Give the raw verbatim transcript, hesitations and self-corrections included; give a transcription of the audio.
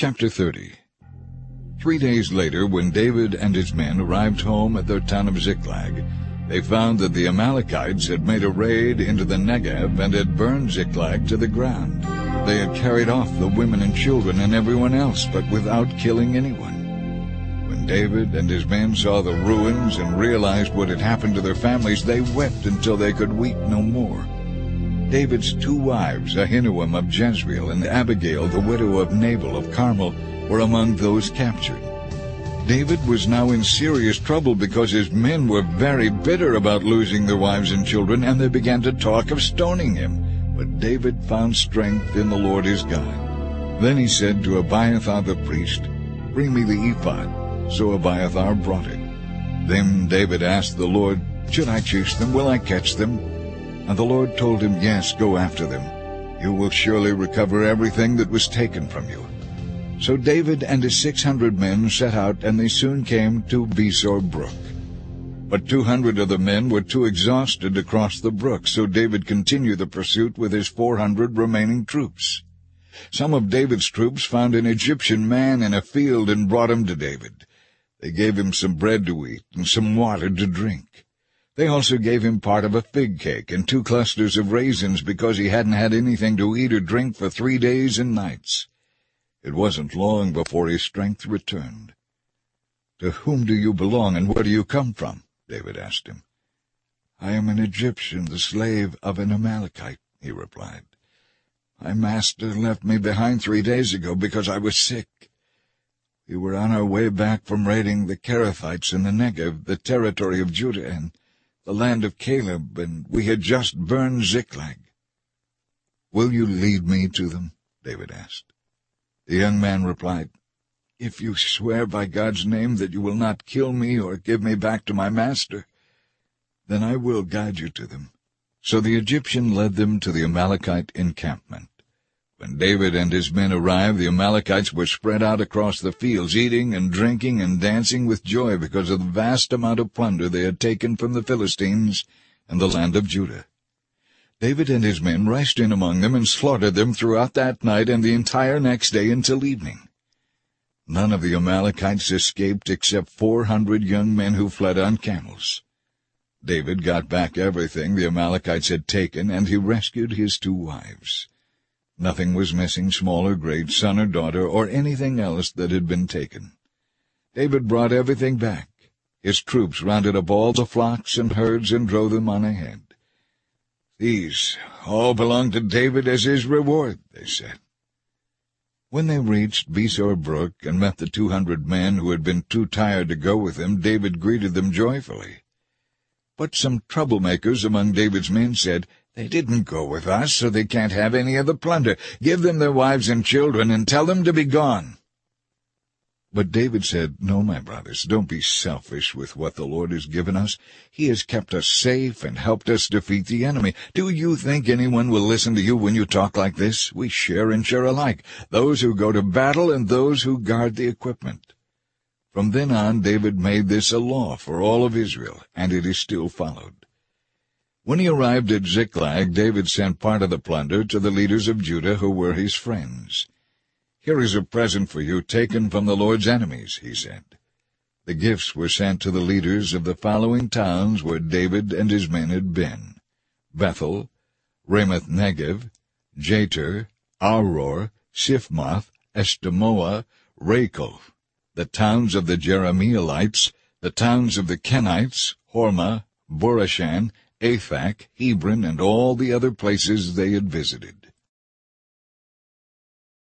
Chapter thirty. Three days later, when David and his men arrived home at their town of Ziklag, they found that the Amalekites had made a raid into the Negev and had burned Ziklag to the ground. They had carried off the women and children and everyone else, but without killing anyone. When David and his men saw the ruins and realized what had happened to their families, they wept until they could weep no more. David's two wives, Ahinoam of Jezreel and Abigail, the widow of Nabal of Carmel, were among those captured. David was now in serious trouble because his men were very bitter about losing their wives and children, and they began to talk of stoning him. But David found strength in the Lord his God. Then he said to Abiathar the priest, "Bring me the ephod." So Abiathar brought it. Then David asked the Lord, "Should I chase them? Will I catch them?" And the Lord told him, "Yes, go after them. You will surely recover everything that was taken from you." So David and his six hundred men set out, and they soon came to Besor brook. But two hundred of the men were too exhausted to cross the brook, so David continued the pursuit with his four hundred remaining troops. Some of David's troops found an Egyptian man in a field and brought him to David. They gave him some bread to eat and some water to drink. They also gave him part of a fig cake and two clusters of raisins because he hadn't had anything to eat or drink for three days and nights. It wasn't long before his strength returned. "To whom do you belong, and where do you come from?" David asked him. "I am an Egyptian, the slave of an Amalekite," he replied. "My master left me behind three days ago because I was sick. We were on our way back from raiding the Kerethites in the Negev, the territory of Judah, and the land of Caleb, and we had just burned Ziklag." "Will you lead me to them?" David asked. The young man replied, "If you swear by God's name that you will not kill me or give me back to my master, then I will guide you to them." So the Egyptian led them to the Amalekite encampment. When David and his men arrived, the Amalekites were spread out across the fields, eating and drinking and dancing with joy because of the vast amount of plunder they had taken from the Philistines and the land of Judah. David and his men rushed in among them and slaughtered them throughout that night and the entire next day until evening. None of the Amalekites escaped except four hundred young men who fled on camels. David got back everything the Amalekites had taken, and he rescued his two wives. Nothing was missing, small or great, son or daughter, or anything else that had been taken. David brought everything back. His troops rounded up all the flocks and herds and drove them on ahead. "These all belong to David as his reward," they said. When they reached Besor brook and met the two hundred men who had been too tired to go with him, David greeted them joyfully. But some troublemakers among David's men said, "They didn't go with us, so they can't have any of the plunder. Give them their wives and children and tell them to be gone." But David said, "No, my brothers, don't be selfish with what the Lord has given us. He has kept us safe and helped us defeat the enemy. Do you think anyone will listen to you when you talk like this? We share and share alike, those who go to battle and those who guard the equipment." From then on, David made this a law for all of Israel, and it is still followed. When he arrived at Ziklag, David sent part of the plunder to the leaders of Judah who were his friends. "Here is a present for you taken from the Lord's enemies," he said. The gifts were sent to the leaders of the following towns where David and his men had been: Bethel, Ramoth Negev, Jatir, Aror, Siphmoth, Eshtemoa, Rachel, the towns of the Jerahmeelites, the towns of the Kenites, Hormah, Borashan, Aphak, Hebron, and all the other places they had visited.